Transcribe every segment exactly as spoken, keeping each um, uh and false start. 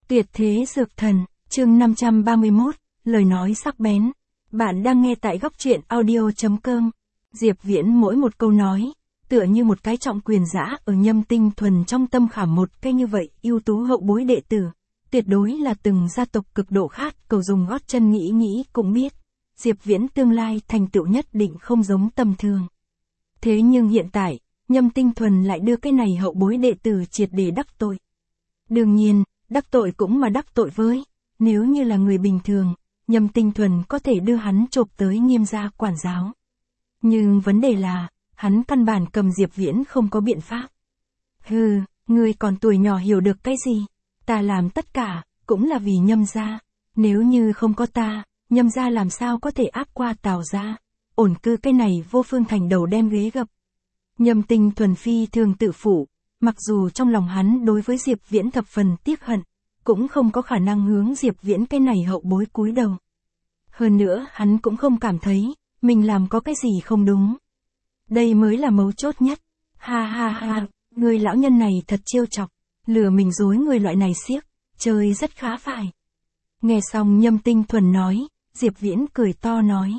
Tuyệt thế dược thần, chương năm trăm ba mươi mốt, lời nói sắc bén. Bạn đang nghe tại góc truyện audio.com. Diệp Viễn mỗi một câu nói, tựa như một cái trọng quyền giã ở Nhâm Tinh Thuần trong tâm khảm một cái như vậy, ưu tú hậu bối đệ tử. Tuyệt đối là từng gia tộc cực độ khát cầu dùng gót chân nghĩ nghĩ cũng biết. Diệp Viễn tương lai thành tựu nhất định không giống tầm thường. Thế nhưng hiện tại, Nhâm Tinh Thuần lại đưa cái này hậu bối đệ tử triệt để đắc tội. Đương nhiên, đắc tội cũng mà đắc tội với, nếu như là người bình thường, Nhâm Tinh Thuần có thể đưa hắn chộp tới Nghiêm gia quản giáo. Nhưng vấn đề là, hắn căn bản cầm Diệp Viễn không có biện pháp. Hừ, ngươi còn tuổi nhỏ hiểu được cái gì? Ta làm tất cả, cũng là vì Nhâm gia. Nếu như không có ta, Nhâm gia làm sao có thể áp qua Tào gia? Ổn cư cái này vô phương thành đầu đem ghế gập. Nhâm Tinh Thuần phi thường tự phụ, mặc dù trong lòng hắn đối với Diệp Viễn thập phần tiếc hận, cũng không có khả năng hướng Diệp Viễn cái này hậu bối cúi đầu. Hơn nữa hắn cũng không cảm thấy, mình làm có cái gì không đúng. Đây mới là mấu chốt nhất. Ha ha ha, người lão nhân này thật trêu chọc, lừa mình dối người loại này xiếc, chơi rất khá phải. Nghe xong Nhâm Tinh Thuần nói, Diệp Viễn cười to nói.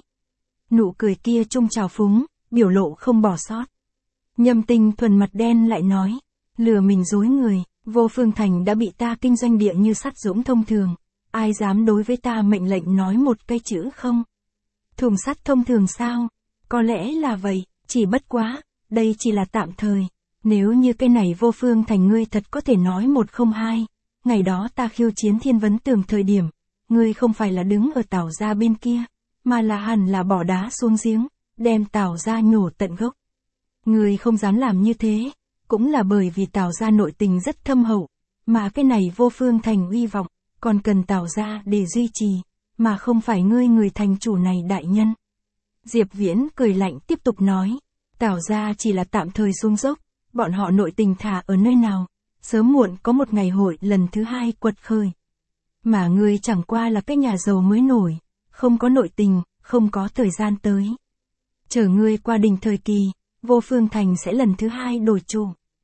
Nụ cười kia trung trào phúng, biểu lộ không bỏ sót. Nhâm Tinh Thuần mặt đen lại nói, lừa mình dối người, vô phương thành đã bị ta kinh doanh địa như sắt dũng thông thường, ai dám đối với ta mệnh lệnh nói một cái chữ không? Thùng sắt thông thường sao? Có lẽ là vậy, chỉ bất quá, đây chỉ là tạm thời, nếu như cái này vô phương thành ngươi thật có thể nói một không hai, ngày đó ta khiêu chiến Thiên Vấn Tường thời điểm, ngươi không phải là đứng ở Tào gia bên kia, mà là hẳn là bỏ đá xuống giếng, đem Tào gia nhổ tận gốc. Ngươi không dám làm như thế, cũng là bởi vì Tào gia nội tình rất thâm hậu, mà cái này vô phương thành uy vọng, còn cần Tào gia để duy trì, mà không phải ngươi người thành chủ này đại nhân. Diệp Viễn cười lạnh tiếp tục nói, Tào gia chỉ là tạm thời xuống dốc, bọn họ nội tình thả ở nơi nào, sớm muộn có một ngày hội lần thứ hai quật khởi. Mà ngươi chẳng qua là cái nhà giàu mới nổi, không có nội tình, không có thời gian tới. Chờ ngươi qua đỉnh thời kỳ, vô phương thành sẽ lần thứ hai đổi chủ.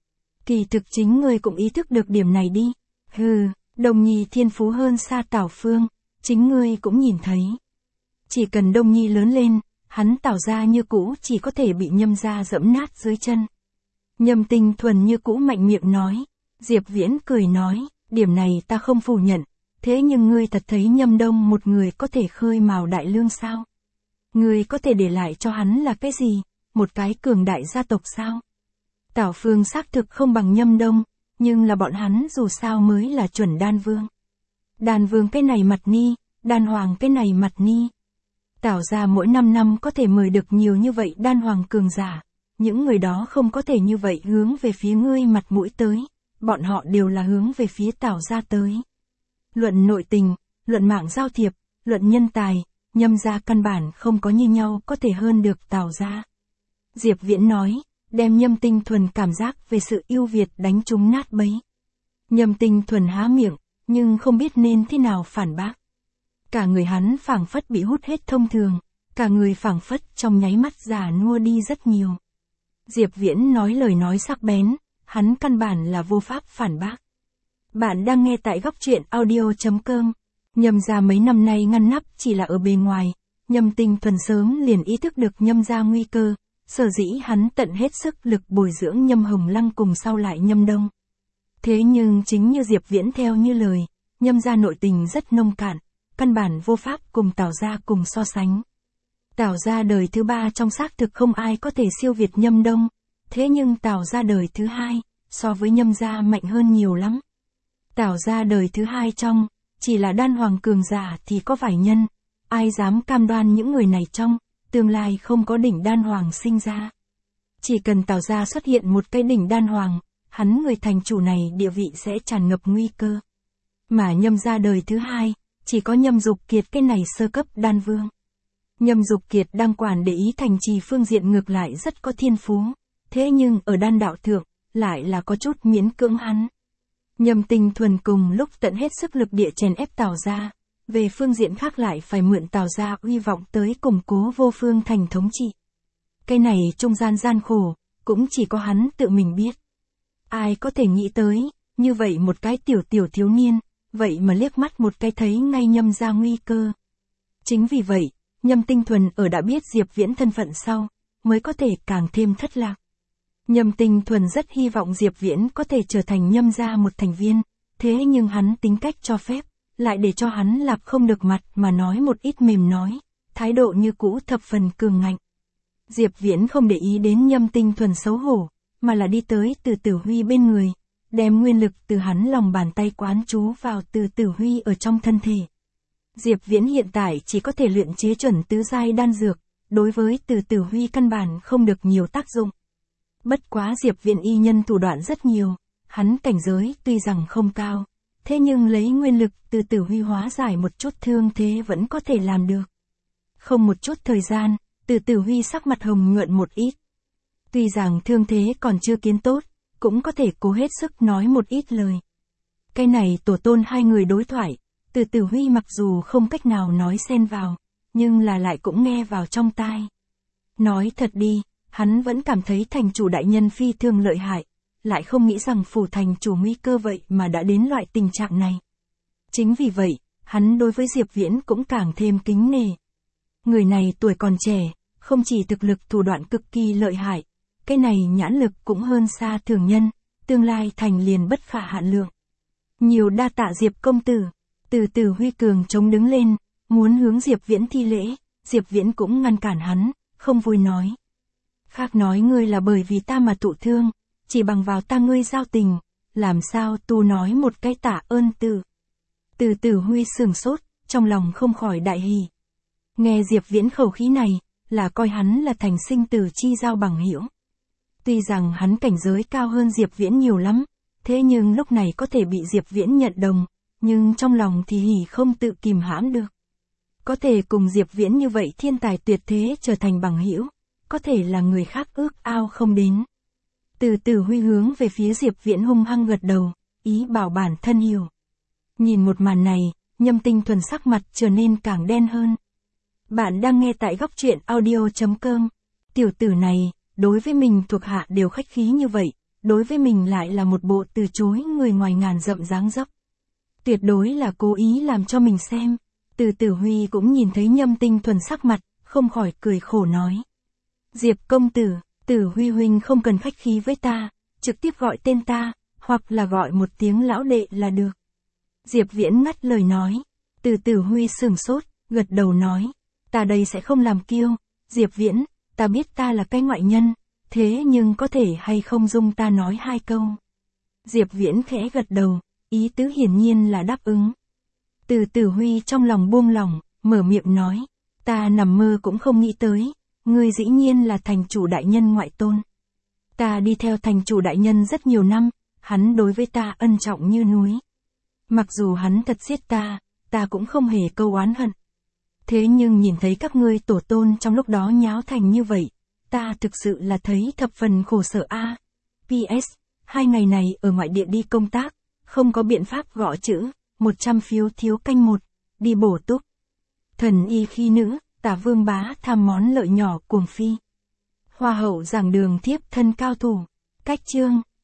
Kỳ thực chính ngươi cũng ý thức được điểm này đi. Hừ, Đông Nhi thiên phú hơn xa Tào Phương, chính ngươi cũng nhìn thấy. Chỉ cần Đông Nhi lớn lên, hắn Tào gia như cũ chỉ có thể bị Nhâm gia dẫm nát dưới chân. Nhâm Tinh Thuần như cũ mạnh miệng nói. Diệp Viễn cười nói, điểm này ta không phủ nhận, thế nhưng ngươi thật thấy Nhâm Đông một người có thể khơi mào đại lương sao? Ngươi có thể để lại cho hắn là cái gì? Một cái cường đại gia tộc sao? Tào Phương xác thực không bằng Nhâm Đông, nhưng là bọn hắn dù sao mới là chuẩn đan vương. Đan vương cái này mặt ni, đan hoàng cái này mặt ni. Tào gia mỗi năm năm có thể mời được nhiều như vậy đan hoàng cường giả, những người đó không có thể như vậy hướng về phía ngươi mặt mũi tới, bọn họ đều là hướng về phía Tào gia tới. Luận nội tình, luận mạng giao thiệp, luận nhân tài, Nhâm gia căn bản không có như nhau có thể hơn được Tào gia. Diệp Viễn nói, đem Nhâm Tinh Thuần cảm giác về sự ưu việt đánh trúng nát bấy. Nhâm Tinh Thuần há miệng, nhưng không biết nên thế nào phản bác. Cả người hắn phảng phất bị hút hết thông thường, cả người phảng phất trong nháy mắt già nua đi rất nhiều. Diệp Viễn nói lời nói sắc bén, hắn căn bản là vô pháp phản bác. Bạn đang nghe tại góc truyện audio.com. Nhâm gia mấy năm nay ngăn nắp chỉ là ở bề ngoài, Nhâm Tinh Thuần sớm liền ý thức được Nhâm gia nguy cơ, sở dĩ hắn tận hết sức lực bồi dưỡng Nhâm Hồng Lăng cùng sau lại Nhâm Đông. Thế nhưng chính như Diệp Viễn theo như lời, Nhâm gia nội tình rất nông cạn, căn bản vô pháp cùng Tào gia cùng so sánh. Tào gia đời thứ ba trong xác thực không ai có thể siêu việt Nhâm Đông, thế nhưng Tào gia đời thứ hai, so với Nhâm gia mạnh hơn nhiều lắm. Tào gia đời thứ hai trong, chỉ là đan hoàng cường giả thì có vài nhân, ai dám cam đoan những người này trong, tương lai không có đỉnh đan hoàng sinh ra. Chỉ cần Tào gia xuất hiện một cái đỉnh đan hoàng, hắn người thành chủ này địa vị sẽ tràn ngập nguy cơ. Mà Nhâm gia đời thứ hai, chỉ có Nhâm Dục Kiệt cái này sơ cấp đan vương. Nhâm Dục Kiệt đang quản để ý thành trì phương diện ngược lại rất có thiên phú, thế nhưng ở đan đạo thượng, lại là có chút miễn cưỡng hắn. Nhâm Tinh Thuần cùng lúc tận hết sức lực địa chèn ép Tào gia, về phương diện khác lại phải mượn Tào gia uy vọng tới củng cố vô phương thành thống trị. Cái này trung gian gian khổ, cũng chỉ có hắn tự mình biết. Ai có thể nghĩ tới, như vậy một cái tiểu tiểu thiếu niên, vậy mà liếc mắt một cái thấy ngay Nhâm ra nguy cơ. Chính vì vậy, Nhâm Tinh Thuần ở đã biết Diệp Viễn thân phận sau, mới có thể càng thêm thất lạc. Nhâm Tinh Thuần rất hy vọng Diệp Viễn có thể trở thành Nhâm gia một thành viên, thế nhưng hắn tính cách cho phép, lại để cho hắn lạp không được mặt mà nói một ít mềm nói, thái độ như cũ thập phần cường ngạnh. Diệp Viễn không để ý đến Nhâm Tinh Thuần xấu hổ, mà là đi tới Từ Tử Huy bên người, đem nguyên lực từ hắn lòng bàn tay quán trú vào Từ Tử Huy ở trong thân thể. Diệp Viễn hiện tại chỉ có thể luyện chế chuẩn tứ giai đan dược, đối với Từ Tử Huy căn bản không được nhiều tác dụng. Bất quá Diệp Viễn y nhân thủ đoạn rất nhiều, hắn cảnh giới tuy rằng không cao, thế nhưng lấy nguyên lực Từ Tử Huy hóa giải một chút thương thế vẫn có thể làm được. Không một chút thời gian, Từ Tử Huy sắc mặt hồng nhuận một ít. Tuy rằng thương thế còn chưa kiến tốt, cũng có thể cố hết sức nói một ít lời. Cái này tổ tôn hai người đối thoại, Từ Tử Huy mặc dù không cách nào nói xen vào, nhưng là lại cũng nghe vào trong tai. Nói thật đi, hắn vẫn cảm thấy thành chủ đại nhân phi thường lợi hại, lại không nghĩ rằng phủ thành chủ nguy cơ vậy mà đã đến loại tình trạng này. Chính vì vậy, hắn đối với Diệp Viễn cũng càng thêm kính nể. Người này tuổi còn trẻ, không chỉ thực lực thủ đoạn cực kỳ lợi hại, cái này nhãn lực cũng hơn xa thường nhân, tương lai thành liền bất khả hạn lượng. Nhiều đa tạ Diệp công tử. Từ Tử Huy cường chống đứng lên, muốn hướng Diệp Viễn thi lễ, Diệp Viễn cũng ngăn cản hắn, không vui nói. Khác nói ngươi là bởi vì ta mà thụ thương, chỉ bằng vào ta ngươi giao tình, làm sao tu nói một cái tạ ơn từ. Từ Tử Huy sửng sốt, trong lòng không khỏi đại hỉ. Nghe Diệp Viễn khẩu khí này, là coi hắn là thành sinh tử chi giao bằng hữu. Tuy rằng hắn cảnh giới cao hơn Diệp Viễn nhiều lắm, thế nhưng lúc này có thể bị Diệp Viễn nhận đồng, nhưng trong lòng thì hỉ không tự kìm hãm được. Có thể cùng Diệp Viễn như vậy thiên tài tuyệt thế trở thành bằng hữu, có thể là người khác ước ao không đến. Từ Tử Huy hướng về phía Diệp Viễn hung hăng gật đầu, ý bảo bản thân hiểu. Nhìn một màn này, Nhâm Tinh Thuần sắc mặt trở nên càng đen hơn. Bạn đang nghe tại góc truyện audio chấm com. Tiểu tử này, đối với mình thuộc hạ đều khách khí như vậy, đối với mình lại là một bộ từ chối người ngoài ngàn dặm dáng dấp. Tuyệt đối là cố ý làm cho mình xem. Từ Tử Huy cũng nhìn thấy Nhâm Tinh Thuần sắc mặt, không khỏi cười khổ nói. Diệp công tử, Tử Huy huynh không cần khách khí với ta, trực tiếp gọi tên ta, hoặc là gọi một tiếng lão đệ là được. Diệp Viễn ngắt lời nói. Từ Tử Huy sửng sốt, gật đầu nói. Ta đây sẽ không làm kiêu, Diệp Viễn, ta biết ta là cái ngoại nhân, thế nhưng có thể hay không dung ta nói hai câu. Diệp Viễn khẽ gật đầu, ý tứ hiển nhiên là đáp ứng. Từ Tử Huy trong lòng buông lỏng, mở miệng nói. Ta nằm mơ cũng không nghĩ tới, ngươi dĩ nhiên là thành chủ đại nhân ngoại tôn. Ta đi theo thành chủ đại nhân rất nhiều năm, hắn đối với ta ân trọng như núi. Mặc dù hắn thật giết ta, ta cũng không hề câu oán hận. Thế nhưng nhìn thấy các ngươi tổ tôn trong lúc đó nháo thành như vậy, ta thực sự là thấy thập phần khổ sở a. À, pê ét, hai ngày này ở ngoại địa đi công tác, không có biện pháp gõ chữ, một trăm phiếu thiếu canh một, đi bổ túc. Thần y khi nữ, Tả Vương bá tham món lợi nhỏ cuồng phi. Hoa hậu giảng đường thiếp thân cao thủ. Cách chương,